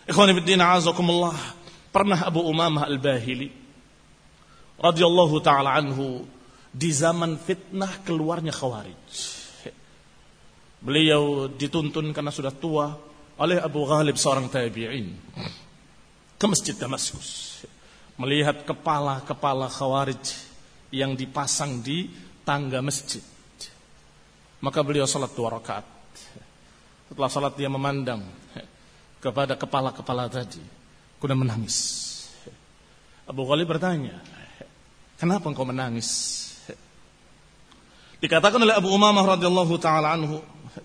Ikhwani fiddin a'azakumullah, pernah Abu Umamah Al-Bahili radhiyallahu taala anhu di zaman fitnah keluarnya Khawarij. Beliau dituntun karena sudah tua oleh Abu Ghalib seorang tabi'in ke masjid Damaskus, melihat kepala-kepala Khawarij yang dipasang di tangga masjid. Maka beliau salat 2 rakaat. Setelah salat dia memandang kepada kepala-kepala tadi, kemudian menangis. Abu Ghalib bertanya, kenapa engkau menangis? Dikatakan oleh Abu Umamah radhiyallahu taala anhu,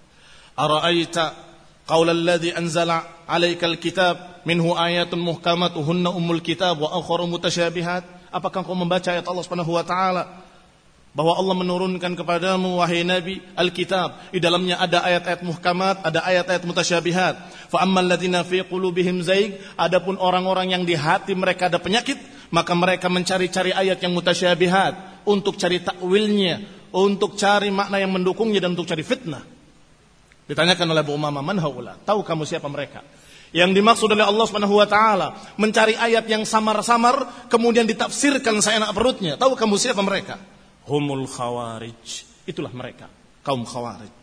ara'aita qaula alladhi anzala 'alaikal kitab minhu ayatun muhkamatuhunna ummul kitab wa akharu mutasyabihat. Apakah engkau membaca ayat Allah Subhanahu wa taala bahwa Allah menurunkan kepadamu wahai Nabi Alkitab, di dalamnya ada ayat-ayat muhkamat, ada ayat-ayat mutasyabihat. Fa ammal ladzina fi qulubihim zaig, adapun orang-orang yang di hati mereka ada penyakit, maka mereka mencari-cari ayat yang mutasyabihat untuk cari takwilnya, untuk cari makna yang mendukungnya dan untuk cari fitnah. Ditanyakan oleh Abu Umamah, man haula? Tahu kamu siapa mereka? Yang dimaksud oleh Allah Subhanahu wa taala mencari ayat yang samar-samar kemudian ditafsirkan seenak perutnya. Tahu kamu siapa mereka? Humul Khawarij. Itulah mereka, kaum Khawarij.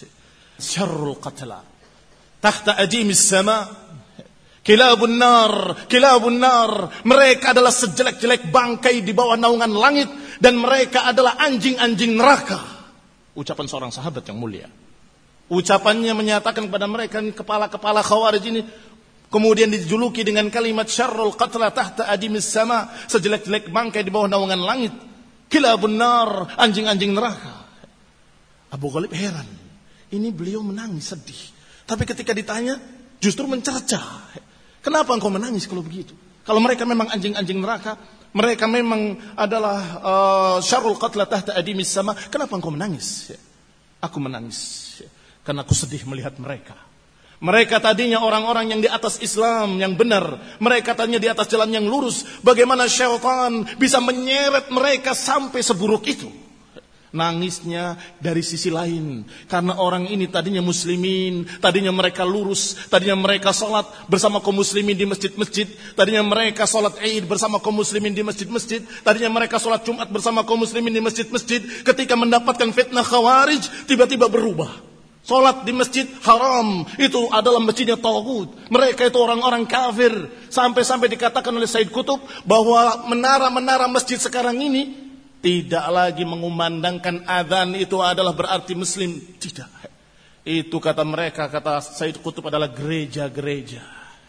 Syarrul qatla tahta ajimis sama, kilabun nar, kilabun nar. Mereka adalah sejelek-jelek bangkai di bawah naungan langit, dan mereka adalah anjing-anjing neraka. Ucapan seorang sahabat yang mulia. Ucapannya menyatakan kepada mereka, kepala-kepala Khawarij ini kemudian dijuluki dengan kalimat syarrul qatla tahta ajimis sama, sejelek-jelek bangkai di bawah naungan langit. Kilabun nar, anjing-anjing neraka. Abu Ghalib heran. Ini beliau menangis sedih. Tapi ketika ditanya justru mencerca. Kenapa engkau menangis kalau begitu? Kalau mereka memang anjing-anjing neraka, mereka memang adalah syarrul qatla tahta adimis sama, kenapa engkau menangis? Aku menangis karena aku sedih melihat mereka. Mereka tadinya orang-orang yang di atas Islam yang benar. Mereka tadinya di atas jalan yang lurus. Bagaimana syaitan bisa menyeret mereka sampai seburuk itu? Nangisnya dari sisi lain. Karena orang ini tadinya muslimin. Tadinya mereka lurus. Tadinya mereka sholat bersama kaum muslimin di masjid-masjid. Tadinya mereka sholat Id bersama kaum muslimin di masjid-masjid. Tadinya mereka sholat Jumat bersama kaum muslimin di masjid-masjid. Ketika mendapatkan fitnah Khawarij, tiba-tiba berubah. Salat di masjid haram, itu adalah masjidnya taghut. Mereka itu orang-orang kafir. Sampai-sampai dikatakan oleh Said Qutb bahwa menara-menara masjid sekarang ini tidak lagi mengumandangkan azan itu adalah berarti muslim. Tidak. Itu kata mereka, kata Said Qutb, adalah gereja-gereja.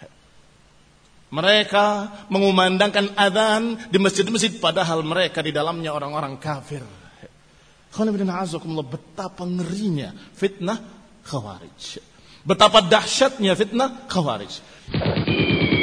Mereka mengumandangkan azan di masjid-masjid padahal mereka di dalamnya orang-orang kafir. Betapa ngerinya fitnah Khawarij. Betapa dahsyatnya fitnah Khawarij.